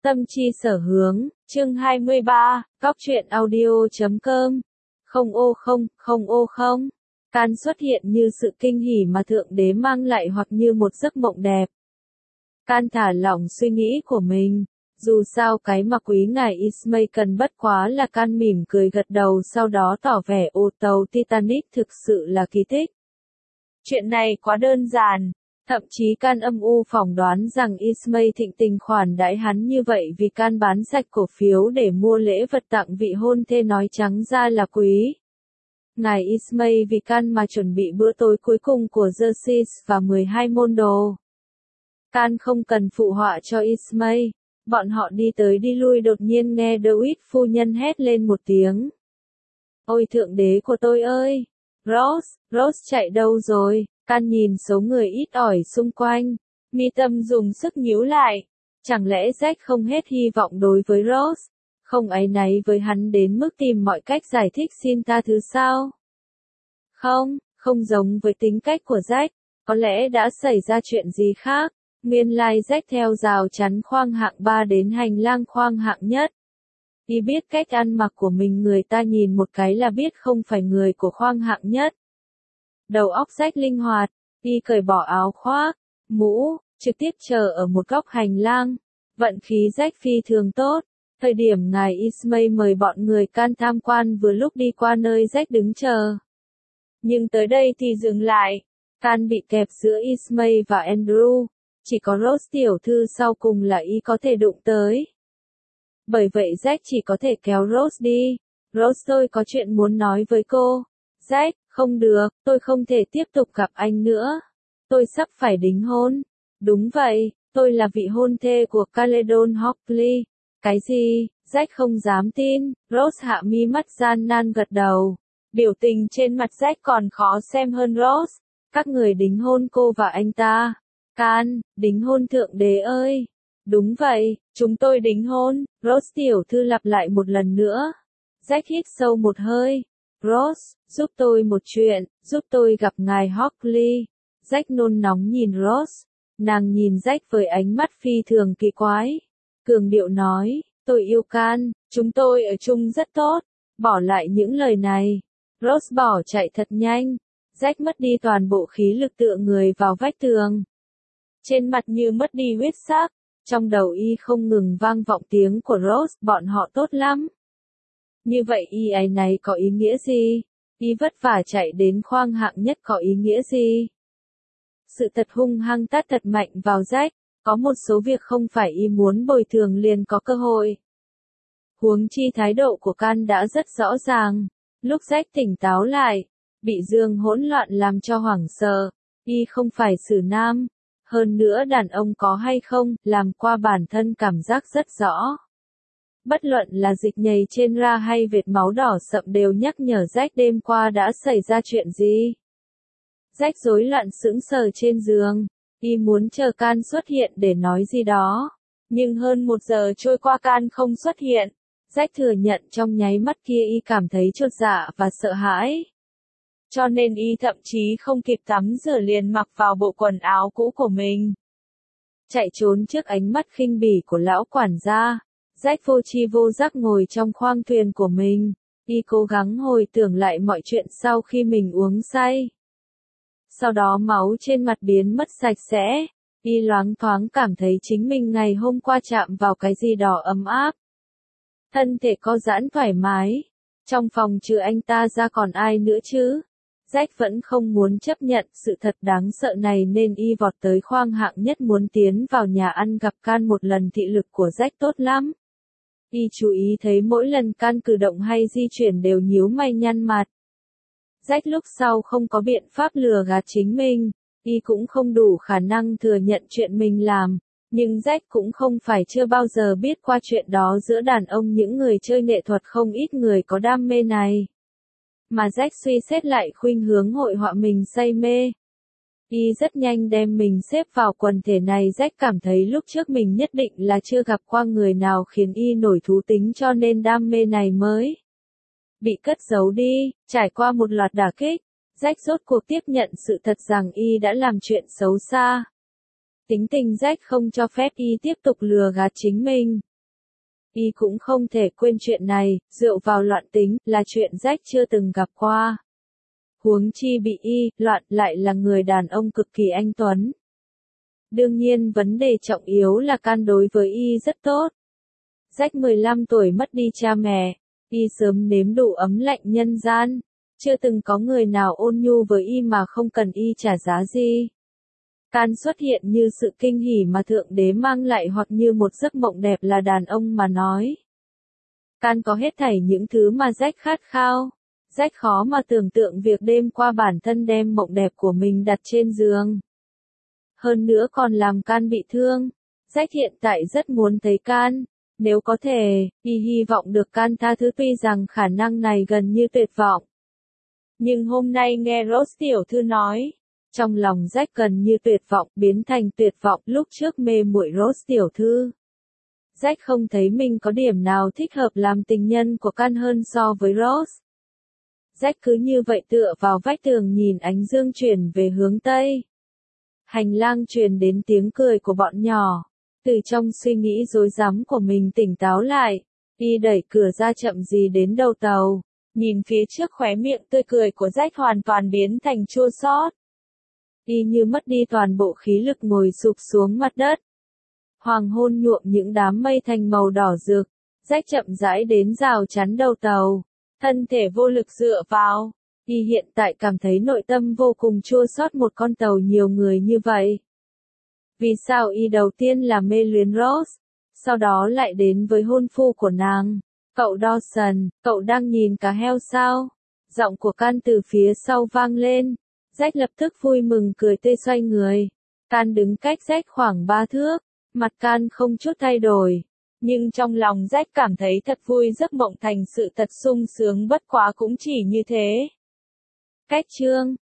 Tâm chi sở hướng, chương 23, Góc truyện audio.com. Không ô không, không ô không. Can xuất hiện như sự kinh hỉ mà Thượng Đế mang lại hoặc như một giấc mộng đẹp. Can thả lỏng suy nghĩ của mình. Dù sao cái mà quý ngài Ismay cần bất quá là Can mỉm cười gật đầu, sau đó tỏ vẻ ô tàu Titanic thực sự là kỳ tích. Chuyện này quá đơn giản. Thậm chí Can âm u phỏng đoán rằng Ismay thịnh tình khoản đãi hắn như vậy vì Can bán sạch cổ phiếu để mua lễ vật tặng vị hôn thê, nói trắng ra là quý ngài Ismay vì Can mà chuẩn bị bữa tối cuối cùng của Xerxes và 12 môn đồ. Can không cần phụ họa cho Ismay. Bọn họ đi tới đi lui, đột nhiên nghe Dawid phu nhân hét lên một tiếng. Ôi Thượng Đế của tôi ơi! Rose chạy đâu rồi? Can nhìn số người ít ỏi xung quanh. Mi tâm dùng sức nhíu lại. Chẳng lẽ Jack không hết hy vọng đối với Rose? Không áy náy với hắn đến mức tìm mọi cách giải thích xin tha thứ sao? Không giống với tính cách của Jack. Có lẽ đã xảy ra chuyện gì khác. Nguyên lai Jack theo rào chắn khoang hạng 3 đến hành lang khoang hạng nhất. Y biết cách ăn mặc của mình, người ta nhìn một cái là biết không phải người của khoang hạng nhất. Đầu óc Jack linh hoạt, Y cởi bỏ áo khoác, mũ, trực tiếp chờ ở một góc hành lang. Vận khí Jack phi thường tốt. Thời điểm ngài Ismay mời bọn người Can tham quan vừa lúc đi qua nơi Jack đứng chờ. Nhưng tới đây thì dừng lại. Can bị kẹp giữa Ismay và Andrew. Chỉ có Rose tiểu thư sau cùng là Y có thể đụng tới. Bởi vậy Jack chỉ có thể kéo Rose đi. Rose, tôi có chuyện muốn nói với cô. Jack, không được, tôi không thể tiếp tục gặp anh nữa. Tôi sắp phải đính hôn. Đúng vậy, tôi là vị hôn thê của Caledon Hockley. Cái gì? Jack không dám tin. Rose hạ mi mắt gian nan gật đầu. Biểu tình trên mặt Jack còn khó xem hơn Rose. Các người đính hôn cô và anh ta. Can, đính hôn Thượng Đế ơi. Đúng vậy, chúng tôi đính hôn. Rose tiểu thư lặp lại một lần nữa. Jack hít sâu một hơi. Rose, giúp tôi một chuyện, giúp tôi gặp ngài Hockley. Jack nôn nóng nhìn Rose. Nàng nhìn Jack với ánh mắt phi thường kỳ quái. Cường điệu nói, tôi yêu Can, chúng tôi ở chung rất tốt. Bỏ lại những lời này. Rose bỏ chạy thật nhanh. Jack mất đi toàn bộ khí lực, tựa người vào vách tường. Trên mặt như mất đi huyết sắc. Trong đầu Y không ngừng vang vọng tiếng của Rose, bọn họ tốt lắm. Như vậy Y ấy này có ý nghĩa gì? Y vất vả chạy đến khoang hạng nhất có ý nghĩa gì? Sự thật hung hăng tát thật mạnh vào Jack. Có một số việc không phải Y muốn bồi thường liền có cơ hội. Huống chi thái độ của Can đã rất rõ ràng. Lúc Jack tỉnh táo lại, bị Dương hỗn loạn làm cho hoảng sợ. Y không phải xử nam. Hơn nữa đàn ông có hay không, làm qua bản thân cảm giác rất rõ. Bất luận là dịch nhầy trên da hay vệt máu đỏ sậm đều nhắc nhở Jack đêm qua đã xảy ra chuyện gì. Jack rối loạn sững sờ trên giường. Y muốn chờ Can xuất hiện để nói gì đó. Nhưng hơn 1 giờ trôi qua Can không xuất hiện. Jack thừa nhận trong nháy mắt kia Y cảm thấy chột dạ và sợ hãi. Cho nên Y thậm chí không kịp tắm rửa liền mặc vào bộ quần áo cũ của mình. Chạy trốn trước ánh mắt khinh bỉ của lão quản gia. Jack vô tri vô giác ngồi trong khoang thuyền của mình. Y cố gắng hồi tưởng lại mọi chuyện sau khi mình uống say. Sau đó máu trên mặt biến mất sạch sẽ. Y loáng thoáng cảm thấy chính mình ngày hôm qua chạm vào cái gì đó ấm áp. Thân thể co giãn thoải mái. Trong phòng trừ anh ta ra còn ai nữa chứ? Jack vẫn không muốn chấp nhận sự thật đáng sợ này nên Y vọt tới khoang hạng nhất muốn tiến vào nhà ăn gặp Can một lần. Thị lực của Jack tốt lắm. Y chú ý thấy mỗi lần Can cử động hay di chuyển đều nhíu mày nhăn mặt. Jack lúc sau không có biện pháp lừa gạt chính mình. Y cũng không đủ khả năng thừa nhận chuyện mình làm. Nhưng Jack cũng không phải chưa bao giờ biết qua chuyện đó giữa đàn ông, những người chơi nghệ thuật không ít người có đam mê này. Mà Jack suy xét lại khuynh hướng hội họa mình say mê. Y rất nhanh đem mình xếp vào quần thể này. Jack cảm thấy lúc trước mình nhất định là chưa gặp qua người nào khiến Y nổi thú tính, cho nên đam mê này mới bị cất giấu đi. Trải qua một loạt đả kích, Jack rốt cuộc tiếp nhận sự thật rằng Y đã làm chuyện xấu xa. Tính tình Jack không cho phép Y tiếp tục lừa gạt chính mình. Y cũng không thể quên chuyện này, rượu vào loạn tính, là chuyện Jack chưa từng gặp qua. Huống chi bị Y, loạn, lại là người đàn ông cực kỳ anh tuấn. Đương nhiên vấn đề trọng yếu là Can đối với Y rất tốt. Jack 15 tuổi mất đi cha mẹ, Y sớm nếm đủ ấm lạnh nhân gian. Chưa từng có người nào ôn nhu với Y mà không cần Y trả giá gì. Can xuất hiện như sự kinh hỉ mà Thượng Đế mang lại hoặc như một giấc mộng đẹp là đàn ông mà nói. Can có hết thảy những thứ mà Jack khát khao. Jack khó mà tưởng tượng việc đêm qua bản thân đem mộng đẹp của mình đặt trên giường. Hơn nữa còn làm Can bị thương. Jack hiện tại rất muốn thấy Can. Nếu có thể, Y hy vọng được Can tha thứ tuy rằng khả năng này gần như tuyệt vọng. Nhưng hôm nay nghe Rose tiểu thư nói, trong lòng Jack gần như tuyệt vọng biến thành tuyệt vọng lúc trước mê muội Rose tiểu thư. Jack không thấy mình có điểm nào thích hợp làm tình nhân của Can hơn so với Rose. Jack cứ như vậy tựa vào vách tường nhìn ánh dương chuyển về hướng Tây. Hành lang truyền đến tiếng cười của bọn nhỏ. Từ trong suy nghĩ rối rắm của mình tỉnh táo lại, Y đẩy cửa ra chậm gì đến đầu tàu. Nhìn phía trước khóe miệng tươi cười của Jack hoàn toàn biến thành chua xót. Y như mất đi toàn bộ khí lực ngồi sụp xuống mặt đất. Hoàng hôn nhuộm những đám mây thành màu đỏ rực. Jack chậm rãi đến rào chắn đầu tàu. Thân thể vô lực dựa vào. Y hiện tại cảm thấy nội tâm vô cùng chua xót một con tàu nhiều người như vậy. Vì sao Y đầu tiên là mê luyến Rose, sau đó lại đến với hôn phu của nàng? Cậu Dawson, cậu đang nhìn cá heo sao? Giọng của Can từ phía sau vang lên. Jack lập tức vui mừng cười tươi xoay người. Can đứng cách Jack khoảng 3 thước. Mặt Can không chút thay đổi. Nhưng trong lòng Jack cảm thấy thật vui giấc mộng thành sự thật sung sướng bất quá cũng chỉ như thế. Cách chương